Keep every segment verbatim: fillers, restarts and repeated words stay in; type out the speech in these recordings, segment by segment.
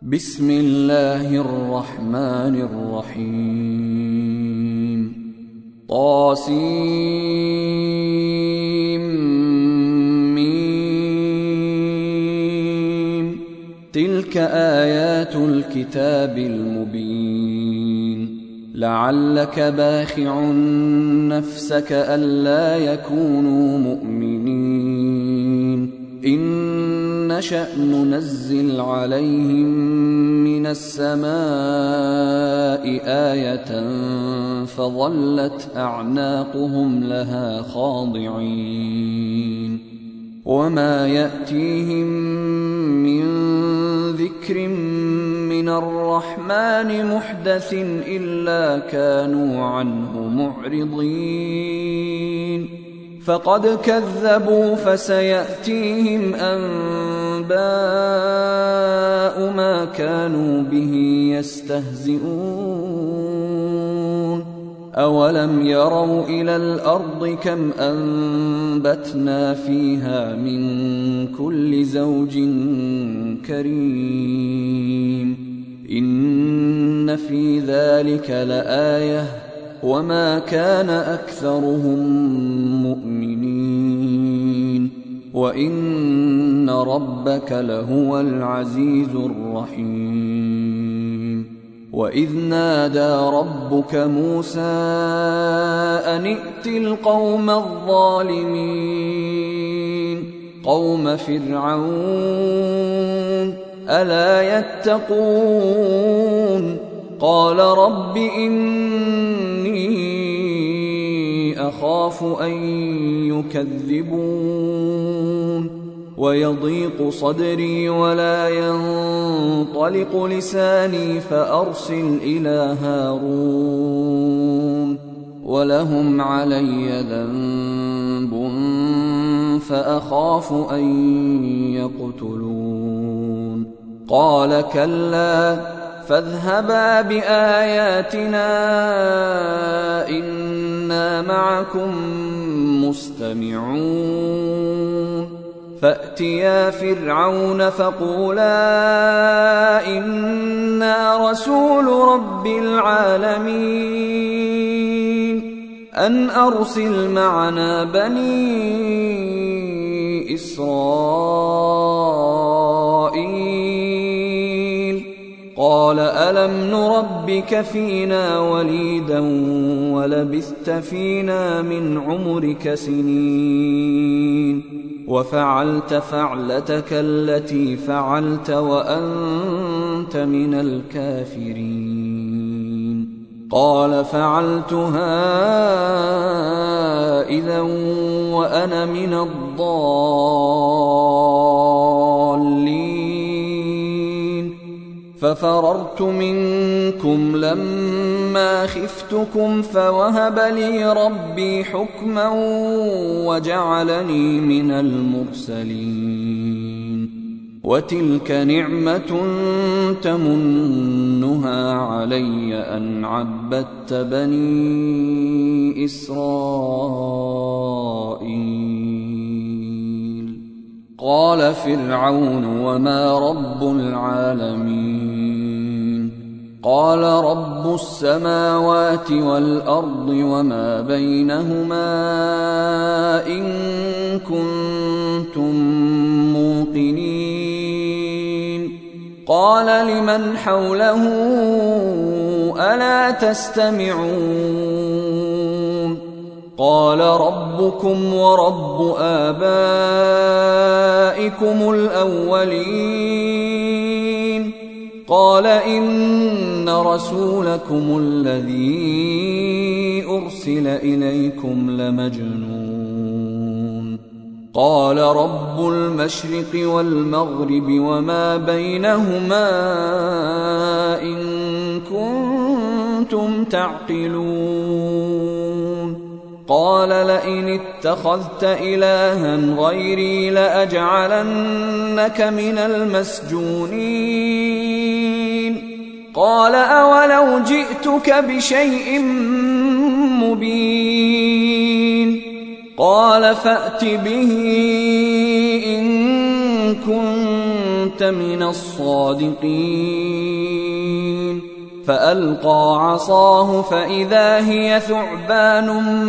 بسم الله الرحمن الرحيم طاسيم تلك آيات الكتاب المبين لعلك باخع نفسك ألا يكونوا مؤمنين إن نشأ ننزل عليهم من السماء آية فظلت أعناقهم لها خاضعين وما يأتيهم من ذكر من الرحمن محدث إلا كانوا عنه معرضين فقد كذبوا فسيأتيهم أنباء ما كانوا به يستهزئون أولم يروا إلى الأرض كم أنبتنا فيها من كل زوج كريم إن في ذلك لآية وما كان أكثرهم مؤمنين وإن ربك لهو العزيز الرحيم وإذ نادى ربك موسى أن ائت القوم الظالمين قوم فرعون ألا يتقون قال رب إني أخاف أن يكذبون ويضيق صدري ولا ينطلق لساني فأرسل إلى هارون ولهم علي ذنب فأخاف أن يقتلون قال كلا فاذهبا بآياتنا إنا معكم مستمعون فأتيا فرعون فقولا إنا رسول رب العالمين أن أرسل معنا بني إسرائيل قال ألم نربك فينا وليدا ولبثت فينا من عمرك سنين وفعلت فعلتك التي فعلت وأنت من الكافرين قال فعلتها إذا وأنا من الضالين ففررت منكم لما خفتكم فوهب لي ربي حكما وجعلني من المرسلين وتلك نعمة تمنها علي أن عبدت بني إسرائيل قال فرعون وما رب العالمين قال رب السماوات والأرض وما بينهما إن كنتم موقنين قال لمن حوله ألا تستمعون قال ربكم ورب آبائكم الأولين قال إن رسولكم الذي أرسل إليكم لمجنون قال رب المشرق والمغرب وما بينهما إن كنتم تعقلون قال لئن اتخذت إلها غيري لأجعلنك من المسجونين قال أولو جئتك بشيء مبين قال فأت به إن كنت كنت من الصادقين فألقى عصاه فإذا هي ثعبان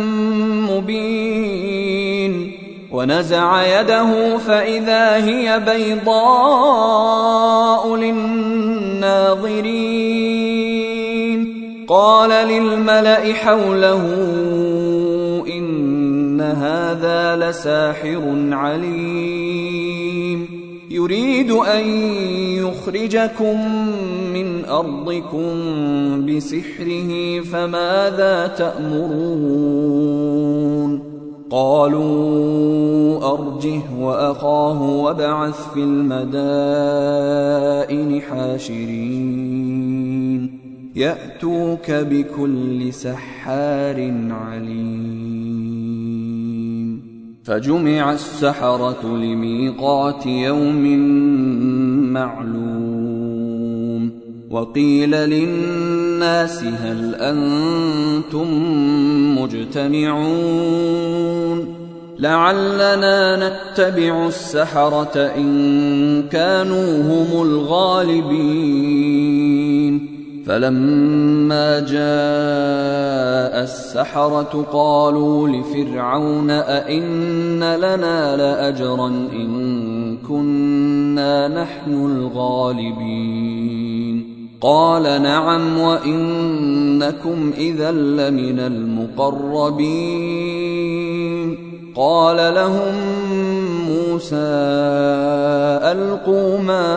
مبين ونزع يده فإذا هي بيضاء للناظرين قال للملأ حوله إن هذا لساحر عليم يريد أن يخرجكم من أرضكم بسحره فماذا تأمرون قالوا أرجه وأخاه وابعث في المدائن حاشرين يأتوك بكل سحار عليم فجمع السحرة لميقات يوم معلوم وقيل للناس هل أنتم مجتمعون لعلنا نتبع السحرة إن كانوا هم الغالبين فلما جاء السحرة قالوا لفرعون أئن لنا لأجرا إن كنا نحن الغالبين قال نعم وإنكم إذا لمن المقربين قال لهم موسى ألقوا ما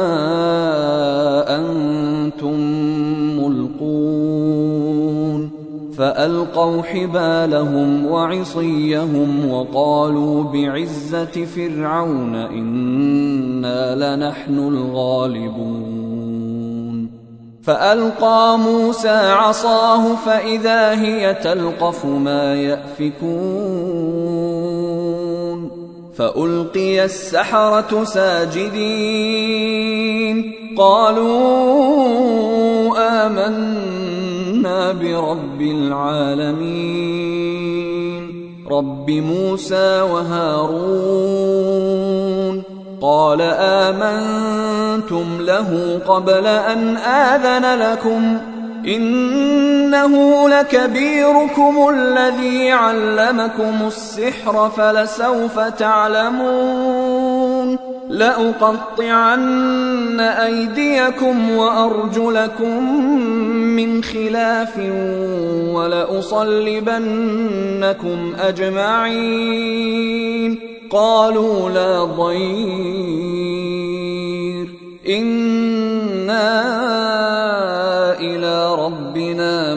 أنتم ملقون فألقوا حبالهم وعصيهم وقالوا بعزة فرعون إنا لنحن الغالبون فألقى موسى عصاه فإذا هي تلقف ما يأفكون فألقي السحرة ساجدين قالوا آمنا برب العالمين رب موسى وهارون قال آمنتم له قبل أن آذن لكم إنه لكبيركم الذي علمكم السحر فلسوف تعلمون لأقطعن أيديكم وأرجلكم من خلاف ولأصلبنكم أجمعين قالوا لا ضير إنا إلى ربنا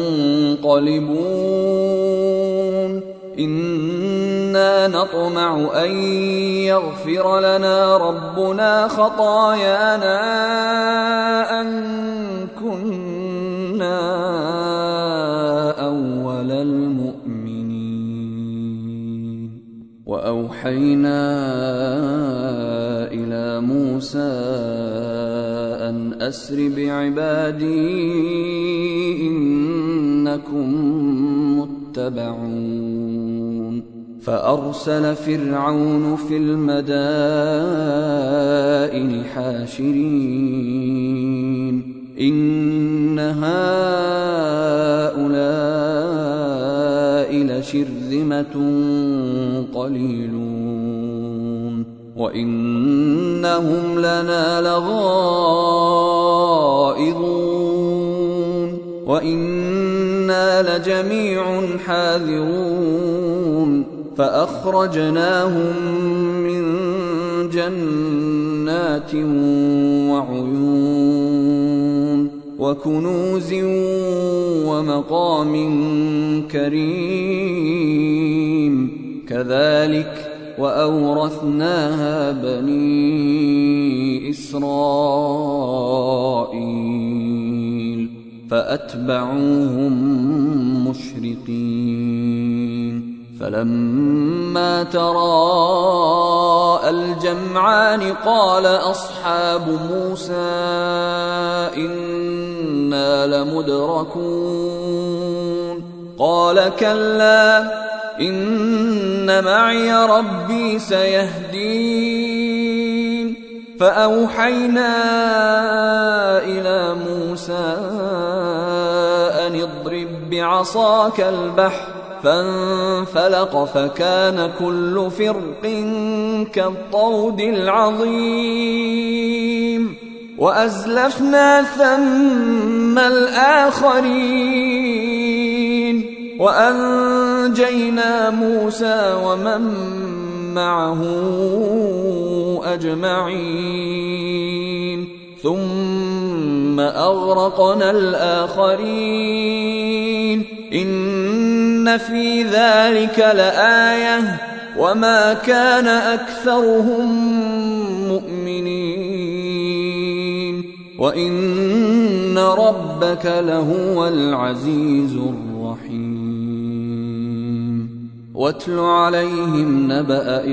منقلبون إنا نطمع أن يغفر لنا ربنا خطايانا أن كنا أول المؤمنين وأوحينا إلى موسى أن أسر بعبادي إنكم متبعون فأرسل فرعون في المدائن حاشرين إن هؤلاء لشرذمة قليلون وإنهم لنا لغائظون وإنا لجميع حاذرون فأخرجناهم من جنات وعيون وكنوز ومقام كريم كذلك وأورثناها بني إسرائيل فأتبعوهم مشرقين فلما تراءى الجمعان قال أصحاب موسى إنا لمدركون قال كلا إن معي ربي سيهدين فأوحينا إلى موسى أن اضرب بعصاك البحر فانفلق فكان كل فرق كالطود العظيم وأزلفنا ثم الآخرين وأنجينا موسى ومن معه أجمعين ثم أغرقنا الآخرين إن في ذلك لآية وما كان أكثرهم مؤمنين وإن ربك لهو العزيز الرحيم واتل عليهم نبأ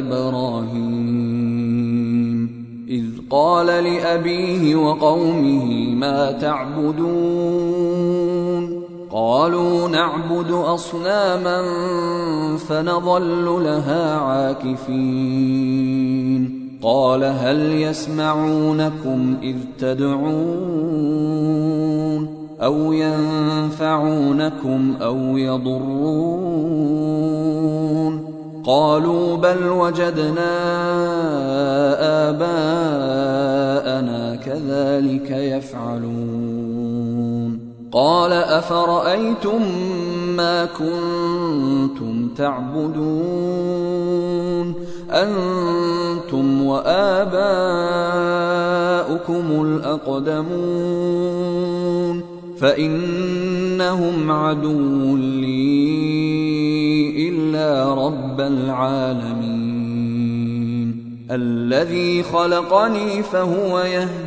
إبراهيم إذ قال لأبيه وقومه ما تعبدون قالوا نعبد أصناما فنظل لها عاكفين قال هل يسمعونكم إذ تدعون أو ينفعونكم أو يضرون قالوا بل وجدنا آباءنا كذلك يفعلون قال أفرأيتم ما كنتم تعبدون أنتم وآباؤكم الأقدمون فإنهم عدو لي إلا رب العالمين الذي خلقني فهو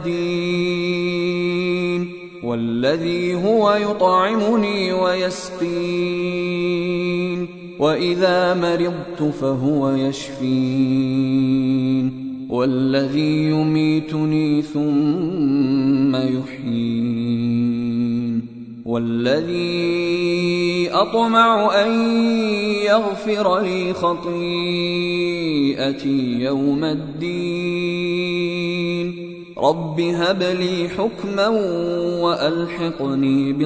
يهدين والذي هو يطعمني ويسقين وإذا مرضت فهو يشفين والذي يميتني ثم يحيين والذي أطمع أن يغفر لي خطيئتي يوم الدين رب هب لي حكما وألحقني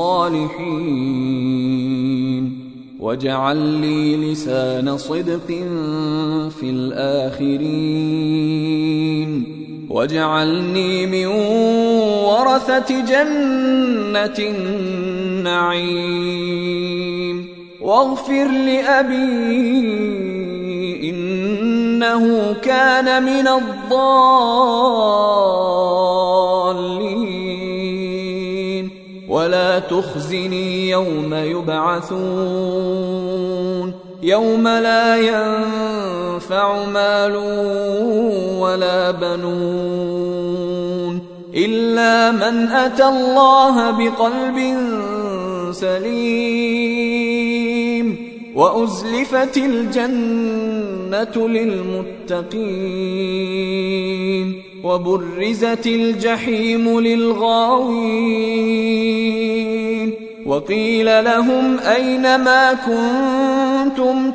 بالصالحين واجعل لي لسان صدق في الآخرين واجعلني من ورثة جنة النعيم واغفر لأبي إنه كان من الضالين ولا تخزني يوم يبعثون يوم لا ينفع مال ولا بنون إلا من أتى الله بقلب سليم وأزلفت الجنة للمتقين وبرزت الجحيم للغاوين وقيل لهم أين ما كنتم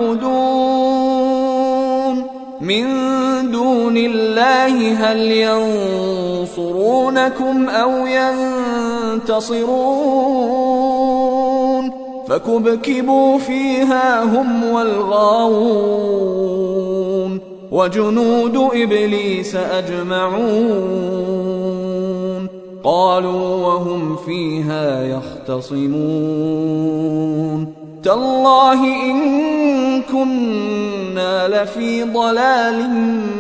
تعبدون من دون الله هل ينصرونكم أو ينتصرون فكبكبوا فيها هم والغاوون وجنود إبليس أجمعون قالوا وهم فيها يختصمون تالله إن كنا لفي ضلال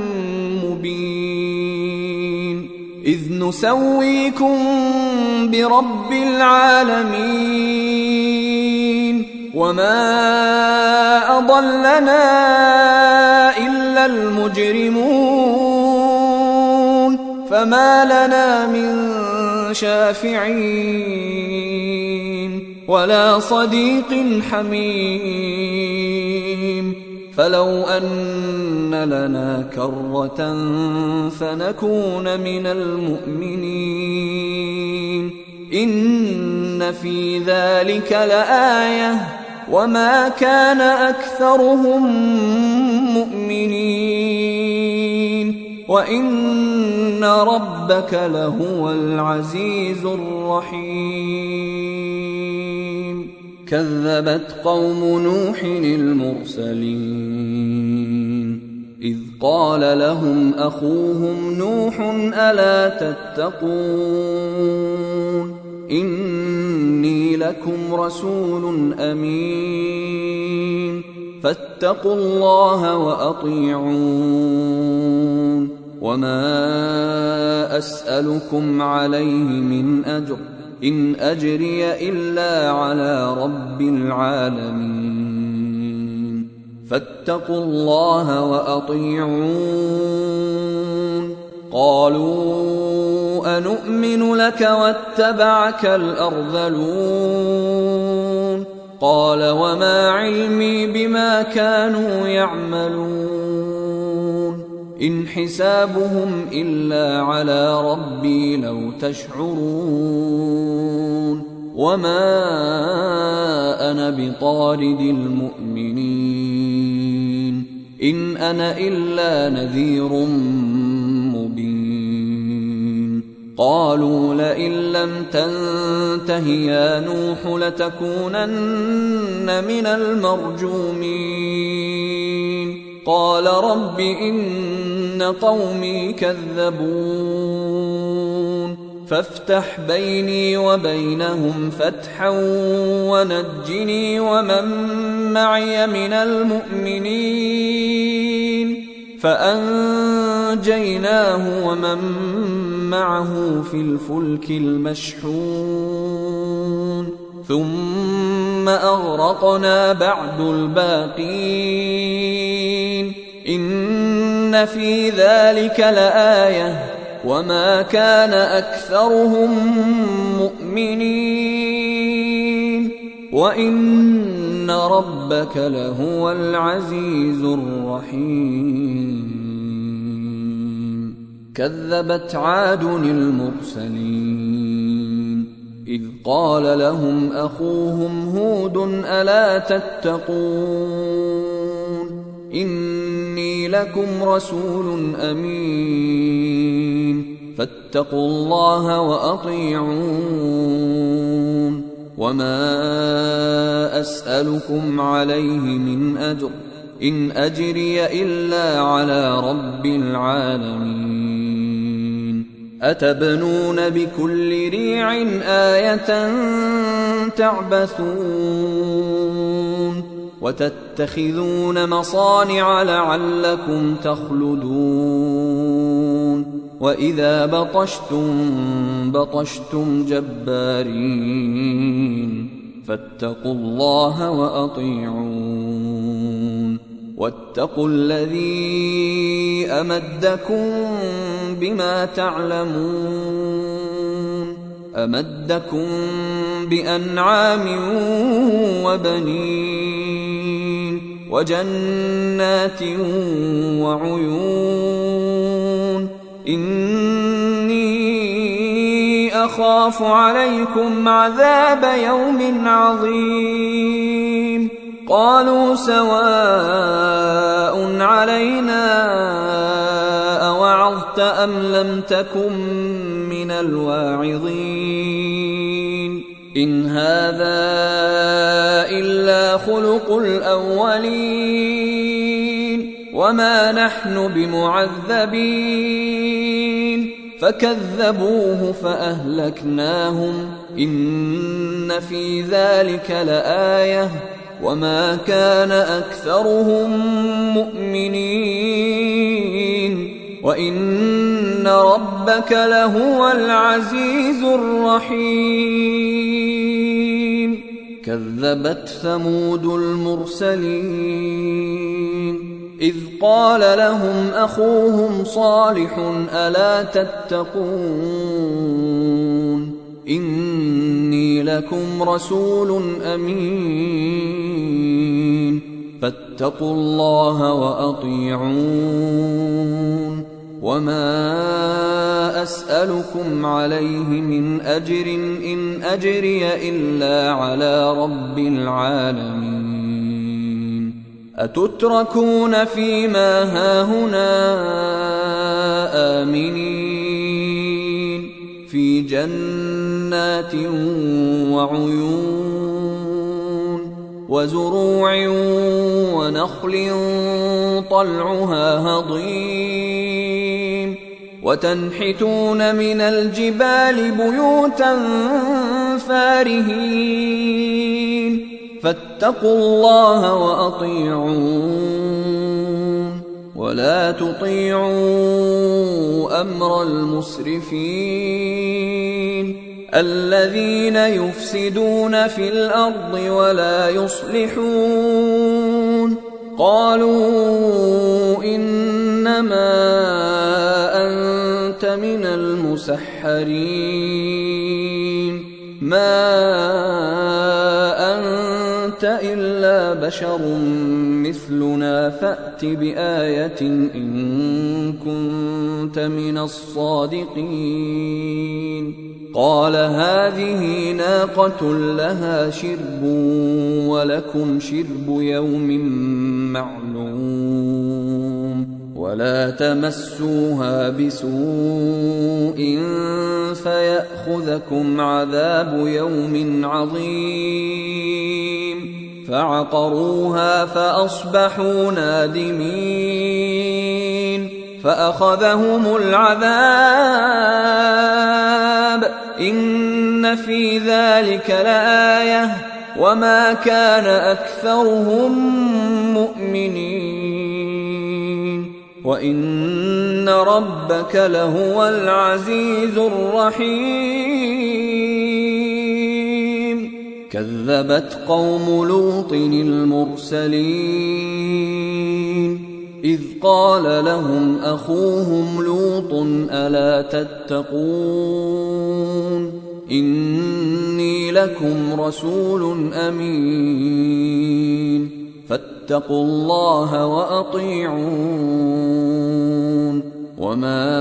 مبين إذ نسويكم برب العالمين وما أضلنا إلا المجرمون فما لنا من شافعين ولا صديق حميم فلو أن لنا كرة فنكون من المؤمنين إن في ذلك لآية وما كان أكثرهم مؤمنين وإن ربك لهو العزيز الرحيم كذبت قوم نوح المرسلين إذ قال لهم أخوهم نوح ألا تتقون إني لكم رسول أمين فاتقوا الله وأطيعون وما أسألكم عليه من أجر إن أجري إلا على رب العالمين فاتقوا الله وأطيعون قالوا أنؤمن لك واتبعك الأرذلون قال وما علمي بما كانوا يعملون إن حسابهم إلا على ربي لو تشعرون وما أنا بطارد المؤمنين إن أنا إلا نذير مبين قالوا لئن لم تنته يا نوح لتكونن من المرجومين قال رب إن قومي كذبون فافتح بيني وبينهم فتحا ونجني ومن معي من المؤمنين فأنجيناه ومن معه في الفلك المشحون ثم أغرقنا بعد الباقين إن في ذلك لآية وما كان أكثرهم مؤمنين وإن ربك لهو العزيز الرحيم كذبت عاد المرسلين إذ قال لهم أخوهم هود ألا تتقون إني لكم رسول أمين فاتقوا الله وأطيعون وما أسألكم عليه من أجر إن أجري إلا على رب العالمين أتبنون بكل ريع آية تعبثون وتتخذون مصانع لعلكم تخلدون وإذا بطشتم بطشتم جبارين فاتقوا الله وأطيعون واتقوا الذي أمدكم بما تعلمون أمدكم بأنعام وبنين وجنات وعيون إني أخاف عليكم عذاب يوم عظيم قالوا سواء علينا أوعظت أم لم تكن من الواعظين إن هذا إلا خلق الأولين وما نحن بمعذبين فكذبوه فأهلكناهم إن في ذلك لآية وما كان أكثرهم مؤمنين وإن ربك لهو العزيز الرحيم كذبت ثمود المرسلين إذ قال لهم أخوهم صالح ألا تتقون إني لكم رسول أمين فاتقوا الله وأطيعون وما أسألكم عليه من أجر إن أجري إلا على رب العالمين أتتركون فيما هاهنا آمنين في جنات وعيون وزروع ونخل طلعها هضيم وتنحتون من الجبال بيوتا فارهين فاتقوا الله وأطيعون ولا تطيعوا أمر المسرفين الذين يفسدون في الأرض ولا يصلحون قالوا إنما أنت من المسحرين ما أنت إلا بشر مثلنا فأت بآية إن كنت من الصادقين قال هذه ناقة لها شرب ولكم شرب يوم معلوم ولا تمسوها بسوء فيأخذكم عذاب يوم عظيم فعقروها فأصبحوا نادمين فأخذهم العذاب إن في ذلك لآية وما كان أكثرهم مؤمنين وإن ربك لهو العزيز الرحيم كذبت قوم لوط المرسلين إذ قال لهم أخوهم لوط ألا تتقون إني لكم رسول أمين فاتقوا الله وأطيعون وما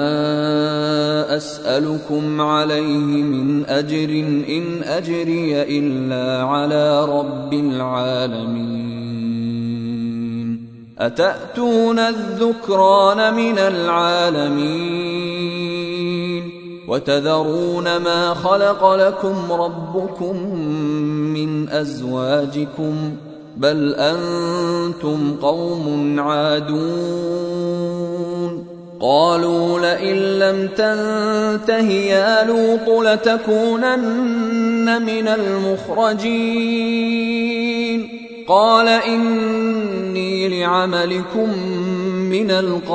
أسألكم عليه من أجر إن أجري إلا على رب العالمين أتأتون الذكران من العالمين وتذرون ما خلق لكم ربكم من أزواجكم بل أنتم قوم عادون قالوا لئن لم تنته يا لوط لتكونن من المخرجين قال إني لعملكم من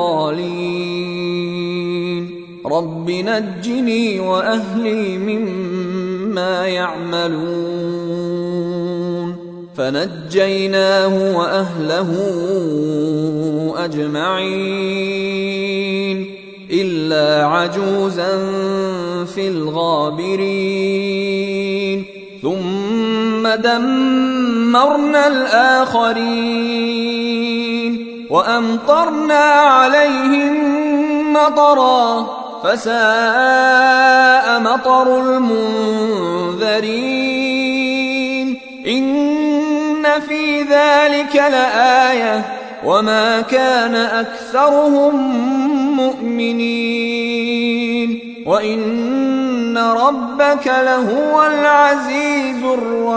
القالين رب نجني وأهلي مما يعملون فنجيناه وأهله أجمعين إلا عجوزا في الغابرين ثم دمرنا الآخرين وأمطرنا عليهم مطرا فساء مطر المنذرين إن في ذلك لآية وما كان أكثرهم مؤمنين وإن ربك لهو العزيز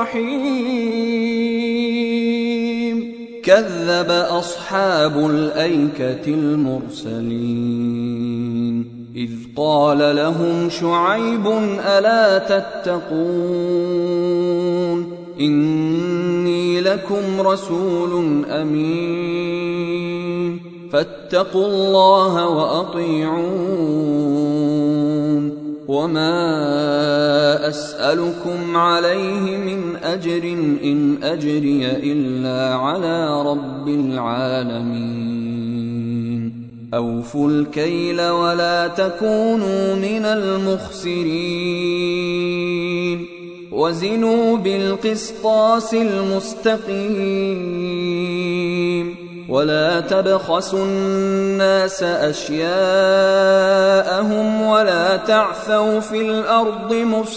الرحيم كذب أصحاب الأيكة المرسلين إذ قال لهم شعيب ألا تتقون إني لكم رسول أمين فاتقوا الله وأطيعون وما أسألكم عليه من أجر إن أجري إلا على رب العالمين أوفوا الكيل ولا تكونوا من المخسرين وزنوا بالقسطاس المستقيم ولا تبخسوا الناس أشياءهم ولا تعثوا في الأرض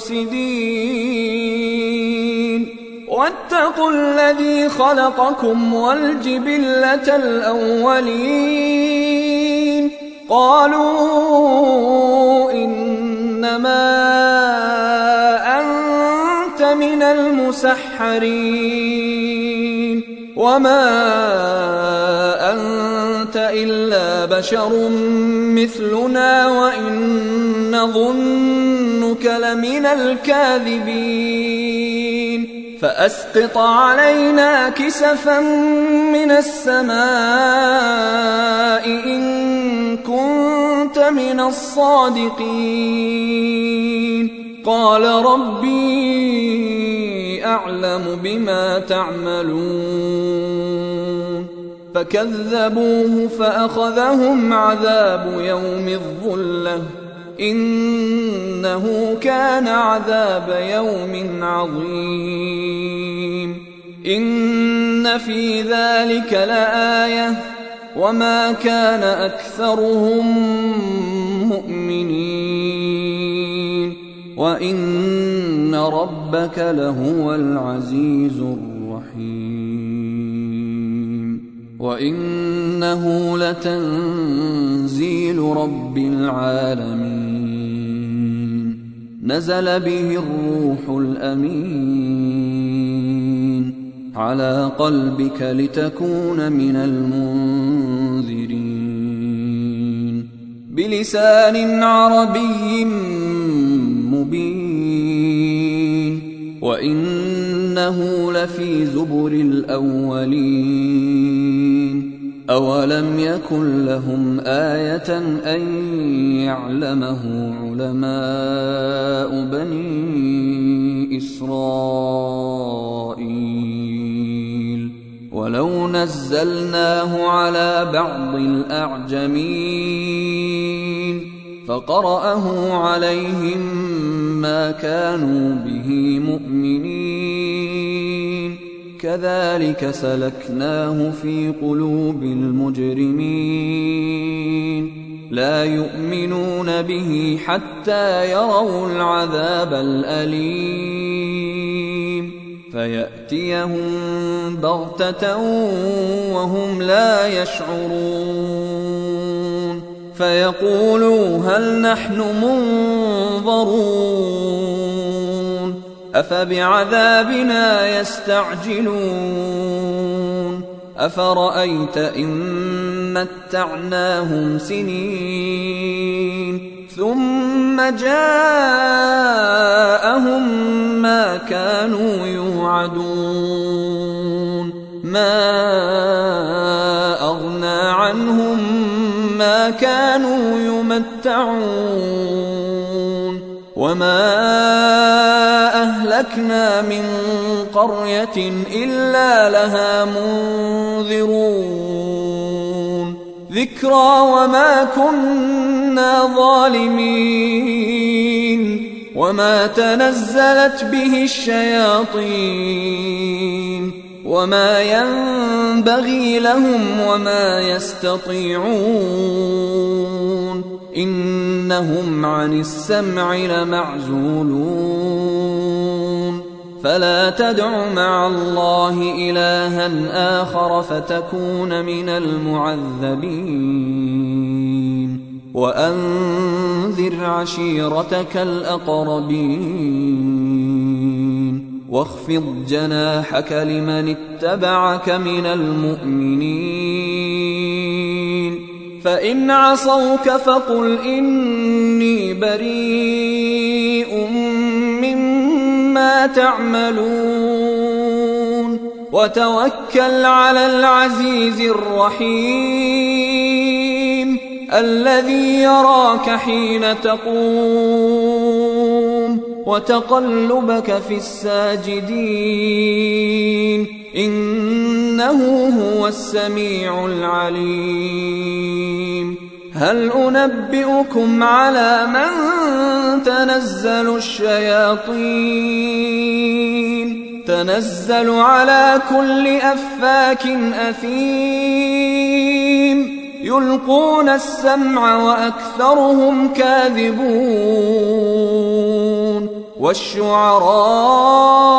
مفسدين واتقوا الذي خلقكم والجبلة الأولين قالوا إنما أنت من المسحرين وما أنت إلا بشر مثلنا وإن نظنك لمن الكاذبين فأسقط علينا كسفا من السماء إن كنت من الصادقين قال ربي أعلم بما تعملون فكذبوه فأخذهم عذاب يوم الظلة إنه كان عذاب يوم عظيم إن في ذلك لآية وما كان أكثرهم مؤمنين وإن ربك لهو العزيز الرحيم وإنه لتنزيل رب العالمين نزل به الروح الأمين على قلبك لتكون من المنذرين بلسان عربي مبين وإنه لفي زبر الأولين أولم يكن لهم آية أن يعلمه علماء بني إسرائيل ولو نزلناه على بعض الأعجمين فقرأه عليهم ما كانوا به مؤمنين كذلك سلكناه في قلوب المجرمين لا يؤمنون به حتى يروا العذاب الأليم فيأتيهم بغتة وهم لا يشعرون فيقولوا هل نحن منظرون أفبعذابنا يستعجلون أفرأيت إن متعناهم سنين ثم جاءهم ما كانوا يوعدون ما أغنى عنهم ما كانوا يمتعون وما أهلكنا من قرية إلا لها منذرون ذكرى وما كنا ظالمين وما تنزلت به الشياطين وما ينبغي لهم وما يستطيعون إنهم عن السمع لمعزولون فلا تدع مع الله إلها آخر فتكون من المعذبين وأنذر عشيرتك الأقربين واخفض جناحك لمن اتبعك من المؤمنين فإن عصوك فقل إني بريء مما تعملون وتوكل على العزيز الرحيم الذي يراك حين تقوم وتقلبك في الساجدين إنه هو السميع العليم هل أنبئكم على من تنزل الشياطين تنزل على كل أفاك أثيم يلقون السمع وأكثرهم كاذبون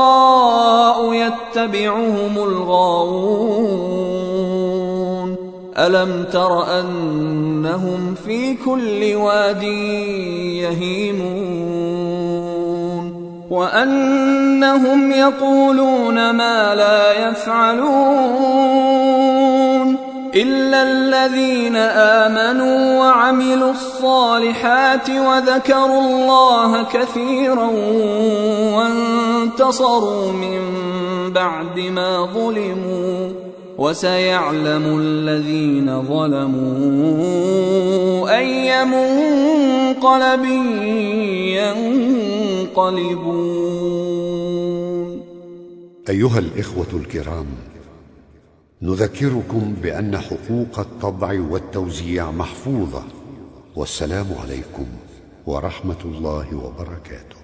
والشعراء يتبعهم الغاوون ألم تر أنهم في كل واد يهيمون وأنهم يقولون ما لا يفعلون إلا الذين آمنوا وعملوا الصالحات وذكروا الله كثيرا وانتصروا من بعد ما ظلموا وسيعلم الذين ظلموا أي منقلب ينقلبون. أيها الإخوة الكرام، نذكركم بأن حقوق الطبع والتوزيع محفوظة، والسلام عليكم ورحمة الله وبركاته.